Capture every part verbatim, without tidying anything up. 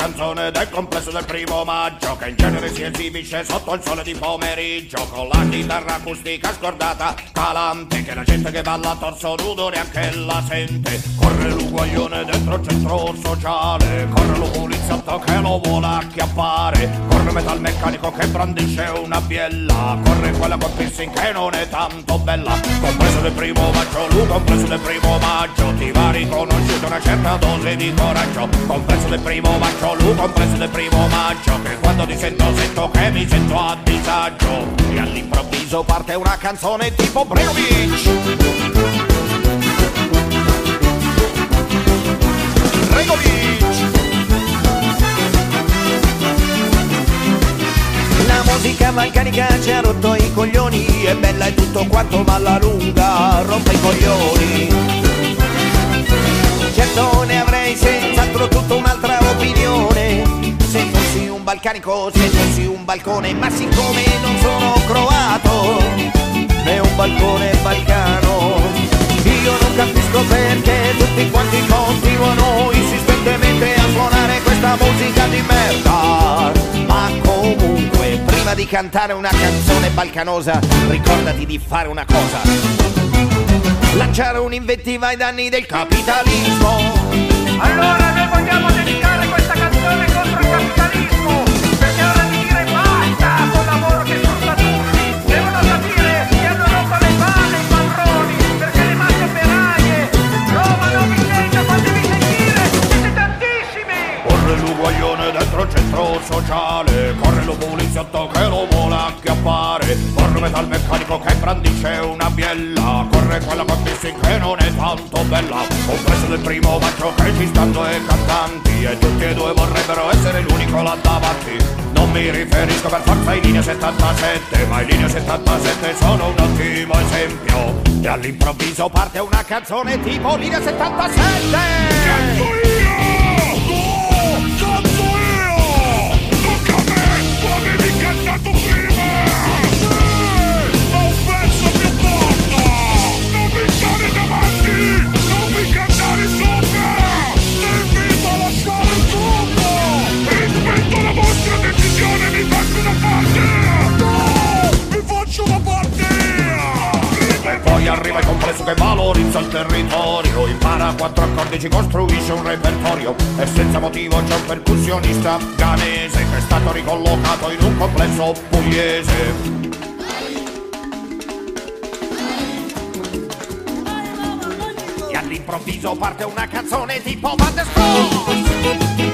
canzone del complesso del primo maggio, che in genere si esibisce sotto il sole di pomeriggio, con la chitarra acustica scordata, calante, che la gente che balla a torso nudo neanche la sente. Corre l'uguaglione dentro il centro sociale, corre lo poliziotto che lo vuole acchiappare, corre metalmeccanico che brandisce una biella, corre quella con piercing che non è tanto bella. Compreso del primo maggio, lui compreso del primo maggio, ti va riconosciuta una certa dose di coraggio. Compreso del primo maggio, lui compreso del primo maggio, che quando ti sento sento che mi sento a disagio. E all'improvviso parte una canzone tipo Bregovic. Bregovic. La musica balcanica ci ha rotto i coglioni, è bella e tutto quanto ma alla lunga rompe i coglioni. Certo ne avrei senz'altro tutta un'altra opinione, se fossi un balcanico, se fossi un balcone, ma siccome non sono croato né un balcone balcano, io non capisco perché tutti quanti continuano insistentemente a suonare questa musica di merda. Ma comunque, prima di cantare una canzone balcanosa, ricordati di fare una cosa: lanciare un'invettiva ai danni del capitalismo. Allora noi vogliamo dedicare questa canzone contro il capitalismo, perché è ora di dire basta col lavoro che sfrutta tutti. Devono capire che hanno rotto le palle i padroni, perché le masse operaie trovano Vincenzo, fatevi sentire, siete tantissimi. Corre l'uguaglione dentro il centro sociale, corre lo poliziotto che lo vuole acchiappare, corre metalmeccanico che brandisce una biella, corre quella con piercing che non è tanto bella. Compreso del primo maggio che ci stanno e cantanti, e tutti e due vorrebbero essere l'unico là davanti. Non mi riferisco per forza ai linea settantasette, ma i linea settantasette sono un ottimo esempio. E all'improvviso parte una canzone tipo linea settantasette. Canto io! Oh, canto io! Tocca a me! Tu avevi cantato prima! Sì! Ho un pezzo più forte! Non mi stare davanti! Non mi cantare sopra! Ti invito a lasciare tutto! Rispetto la vostra decisione, mi faccio una parte! No! Mi faccio una parte! E poi arriva il complesso che valorizza il territorio, impara quattro accordi, ci costruisce un repertorio, e senza motivo c'è un percussionista ghanese che è stato ricollocato in un complesso pugliese. E all'improvviso parte una canzone tipo Van der Stross.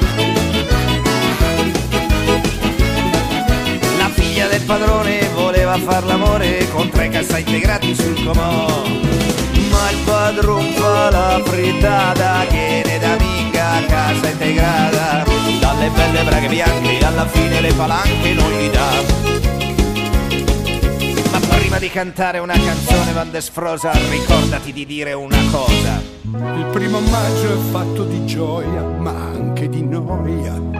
La figlia del padrone voleva far l'amore con tre cassa integrati sul comò, ma il padron fa la frittata che ne da mica casa integrata, dalle belle braghe bianche alla fine le palanche non gli dà. Ma prima di cantare una canzone Van der Sfrosa, ricordati di dire una cosa: il primo maggio è fatto di gioia ma anche di noia.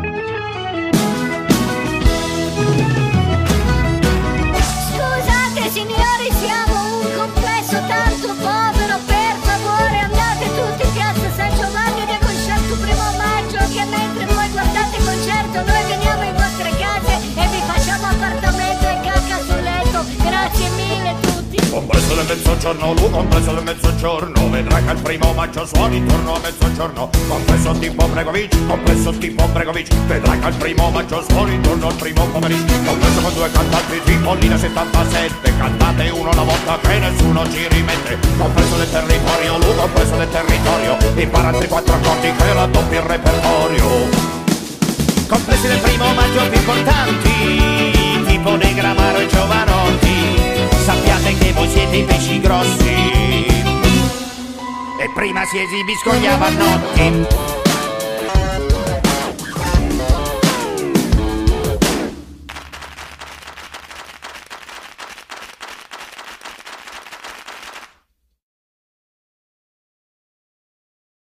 Scusate signori, siamo un complesso tanto povero, per favore andate tutti in piazza San Giovanni del concerto primo maggio, che mentre voi guardate il concerto noi veniamo in vostre case e vi facciamo appartamento e cacca sul letto. Grazie mille tutti. Compreso del mezzogiorno, lui compreso del mezzogiorno, vedrai che il primo maggio suoni intorno a mezzogiorno. Compreso tipo Bregovic, compreso tipo Bregovic, vedrai che il primo maggio suoni intorno al primo pomeriggio. Compreso con due cantanti tipo linea settantasette, cantate uno alla volta che nessuno ci rimette. Compreso del territorio, lui compreso del territorio, impara altri quattro accordi che raddoppia il repertorio. Complessi del primo maggio più importanti, tipo Negramaro e Giovanotti, sappiate che voi siete i pesci grossi e prima si esibiscono gli avannotti.